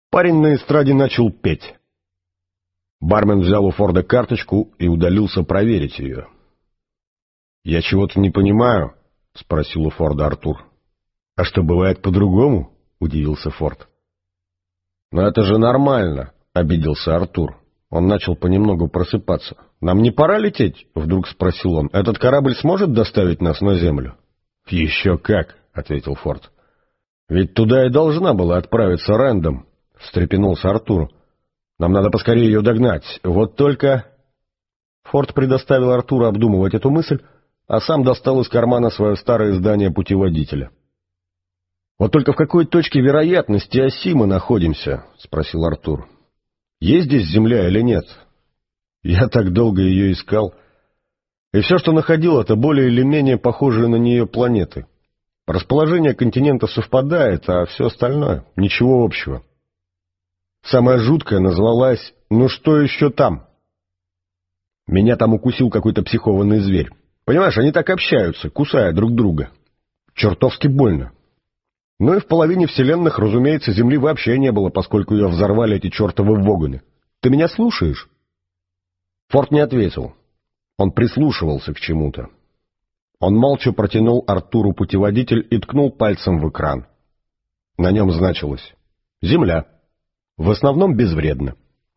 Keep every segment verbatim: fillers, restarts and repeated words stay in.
Парень на эстраде начал петь. Бармен взял у Форда карточку и удалился проверить ее. «Я чего-то не понимаю», — спросил у Форда Артур. «А что, бывает по-другому?» — удивился Форд. «Но это же нормально», — обиделся Артур. Он начал понемногу просыпаться. «Нам не пора лететь?» — вдруг спросил он. «Этот корабль сможет доставить нас на Землю?» «Еще как», — ответил Форд. «Ведь туда и должна была отправиться Рэндом», — встрепенулся Артур. «Нам надо поскорее ее догнать. Вот только...» Форд предоставил Артуру обдумывать эту мысль, а сам достал из кармана свое старое издание путеводителя. «Вот только в какой точке вероятности оси мы находимся?» — спросил Артур. «Есть здесь Земля или нет? Я так долго ее искал. И все, что находил, это более или менее похожие на нее планеты. Расположение континентов совпадает, а все остальное — ничего общего. Самая жуткая назвалась «Ну что еще там?». Меня там укусил какой-то психованный зверь. Понимаешь, они так общаются, кусая друг друга. Чертовски больно. Ну и в половине вселенных, разумеется, Земли вообще не было, поскольку ее взорвали эти чертовы вогоны. Ты меня слушаешь?» Форд не ответил. Он прислушивался к чему-то. Он молча протянул Артуру путеводитель и ткнул пальцем в экран. На нем значилось «Земля. В основном безвредна».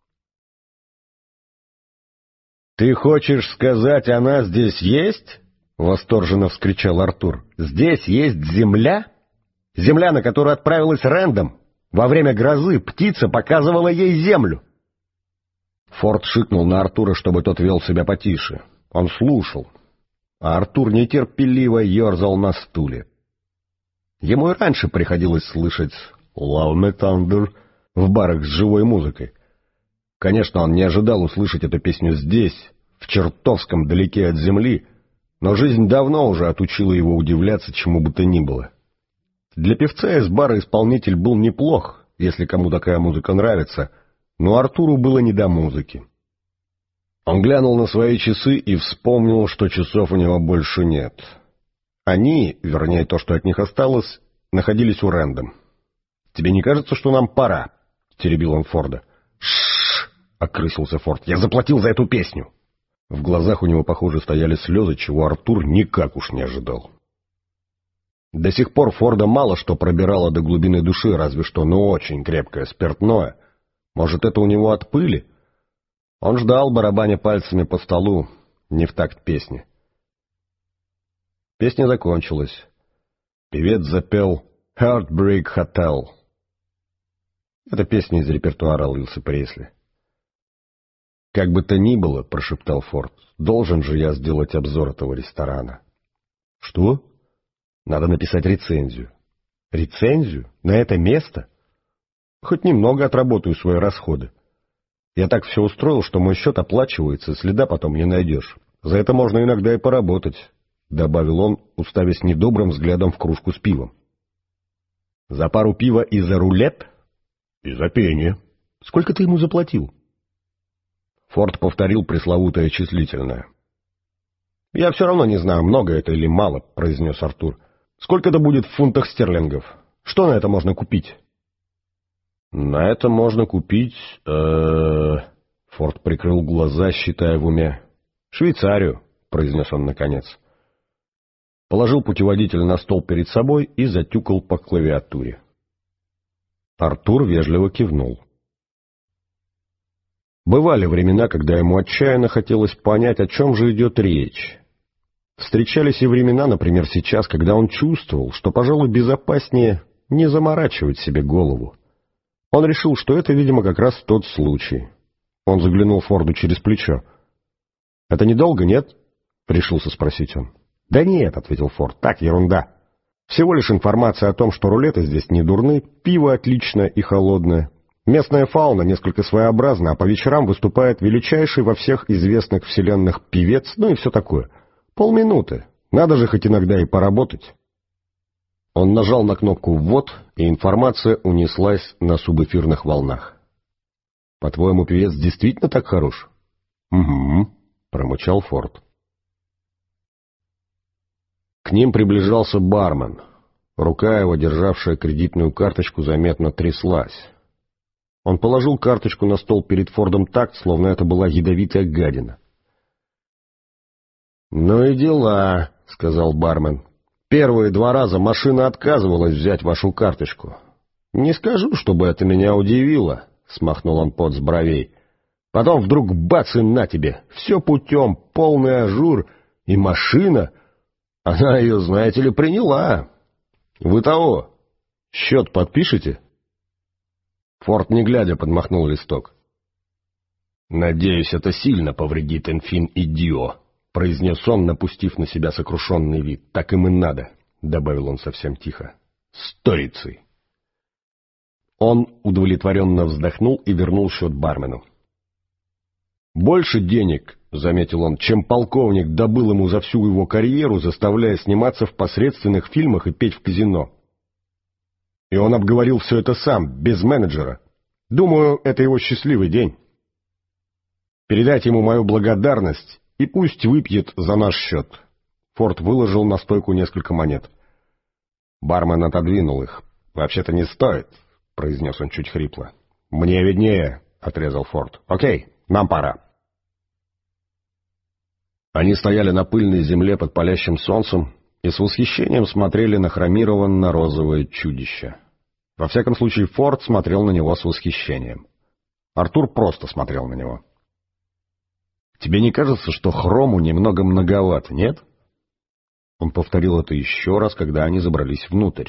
«Ты хочешь сказать, она здесь есть?» — восторженно вскричал Артур. «Здесь есть Земля? Земля, на которую отправилась Рэндом. Во время грозы птица показывала ей Землю». Форд шикнул на Артура, чтобы тот вел себя потише. Он слушал, а Артур нетерпеливо ерзал на стуле. Ему и раньше приходилось слышать «Love Me Thunder» в барах с живой музыкой. Конечно, он не ожидал услышать эту песню здесь, в чертовском далеке от земли, но жизнь давно уже отучила его удивляться чему бы то ни было. Для певца из бара исполнитель был неплох, если кому такая музыка нравится, но Артуру было не до музыки. Он глянул на свои часы и вспомнил, что часов у него больше нет. Они, вернее, то, что от них осталось, находились у Рэндом. «Тебе не кажется, что нам пора?» — теребил он Форда. «Ш-ш-ш!» — окрысился Форд. «Я заплатил за эту песню!» В глазах у него, похоже, стояли слезы, чего Артур никак уж не ожидал. До сих пор Форда мало что пробирало до глубины души, разве что, ну, очень крепкое спиртное. Может, это у него от пыли? Он ждал, барабаня пальцами по столу, не в такт песни. Песня закончилась. Певец запел «Heartbreak Hotel». Это песня из репертуара Элвиса Пресли. «Как бы то ни было, — прошептал Форд, — должен же я сделать обзор этого ресторана». «Что?» «Надо написать рецензию». «Рецензию? На это место?» «Хоть немного отработаю свои расходы. Я так все устроил, что мой счет оплачивается, следа потом не найдешь. За это можно иногда и поработать», — добавил он, уставясь недобрым взглядом в кружку с пивом. «За пару пива и за рулет?» «И за пение». «Сколько ты ему заплатил?» Форд повторил пресловутое числительное. «Я все равно не знаю, много это или мало», — произнес Артур. «Сколько это будет в фунтах стерлингов? Что на это можно купить?» «На это можно купить...» э Форд прикрыл глаза, считая в уме. «Швейцарию», — произнес он наконец. Положил путеводитель на стол перед собой и затюкал по клавиатуре. Артур вежливо кивнул. Бывали времена, когда ему отчаянно хотелось понять, о чем же идет речь. Встречались и времена, например, сейчас, когда он чувствовал, что, пожалуй, безопаснее не заморачивать себе голову. Он решил, что это, видимо, как раз тот случай. Он заглянул Форду через плечо. «Это недолго, нет?» — решился спросить он. «Да нет», — ответил Форд, — «так, ерунда. Всего лишь информация о том, что рулеты здесь не дурны, пиво отличное и холодное. Местная фауна несколько своеобразна, а по вечерам выступает величайший во всех известных вселенных певец, ну и все такое. Полминуты. Надо же хоть иногда и поработать». Он нажал на кнопку «Ввод», и информация унеслась на субэфирных волнах. «По-твоему, певец действительно так хорош?» «Угу», — промычал Форд. К ним приближался бармен. Рука его, державшая кредитную карточку, заметно тряслась. Он положил карточку на стол перед Фордом так, словно это была ядовитая гадина. «Ну и дела», — сказал бармен. «Первые два раза машина отказывалась взять вашу карточку. Не скажу, чтобы это меня удивило», — смахнул он пот с бровей. «Потом вдруг бац и на тебе, все путем, полный ажур, и машина, она ее, знаете ли, приняла. Вы того, счет подпишете?» Форд, не глядя, подмахнул листок. «Надеюсь, это сильно повредит Энфин и Дио», — произнес он, напустив на себя сокрушенный вид. «Так им и надо», — добавил он совсем тихо. «Сторицей». Он удовлетворенно вздохнул и вернул счет бармену. «Больше денег», — заметил он, — «чем полковник добыл ему за всю его карьеру, заставляя сниматься в посредственных фильмах и петь в казино. И он обговорил все это сам, без менеджера. Думаю, это его счастливый день. Передайте ему мою благодарность, и пусть выпьет за наш счет». Форд выложил на стойку несколько монет. Бармен отодвинул их. «Вообще-то не стоит», — произнес он чуть хрипло. «Мне виднее», — отрезал Форд. «Окей, нам пора». Они стояли на пыльной земле под палящим солнцем и с восхищением смотрели на хромированно-розовое чудище. Во всяком случае, Форд смотрел на него с восхищением. Артур просто смотрел на него. «Тебе не кажется, что хрому немного многовато, нет?» Он повторил это еще раз, когда они забрались внутрь.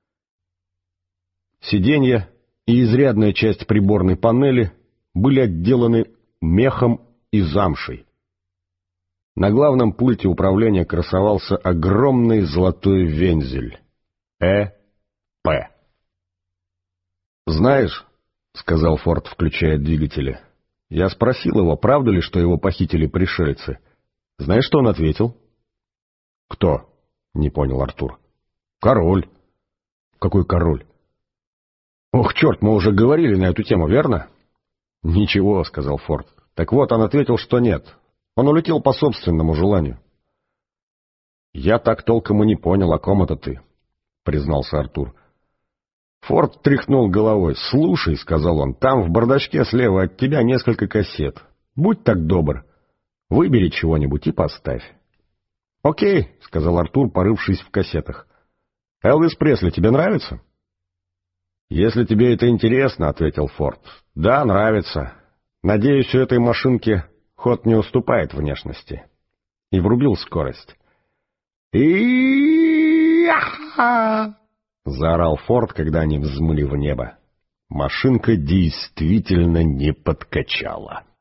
Сиденья и изрядная часть приборной панели были отделаны мехом и замшей. На главном пульте управления красовался огромный золотой вензель Э П. «Знаешь, — сказал Форд, включая двигатели, — я спросил его, правда ли, что его похитили пришельцы. Знаешь, что он ответил?» «Кто?» — не понял Артур. «Король». «Какой король?» «Ох, черт, мы уже говорили на эту тему, верно?» «Ничего, — сказал Форд. Так вот, он ответил, что нет. Он улетел по собственному желанию». «Я так толком и не понял, о ком это ты», — признался Артур. Форд тряхнул головой. «Слушай, — сказал он, — там в бардачке слева от тебя несколько кассет. Будь так добр, выбери чего-нибудь и поставь». «Окей, — сказал Артур, порывшись в кассетах. — Элвис Пресли тебе нравится?» «Если тебе это интересно, — ответил Форд, — да, нравится. Надеюсь, у этой машинки ход не уступает внешности». И врубил скорость. «И-я-ха!» — заорал Форд, когда они взмыли в небо. Машинка действительно не подкачала.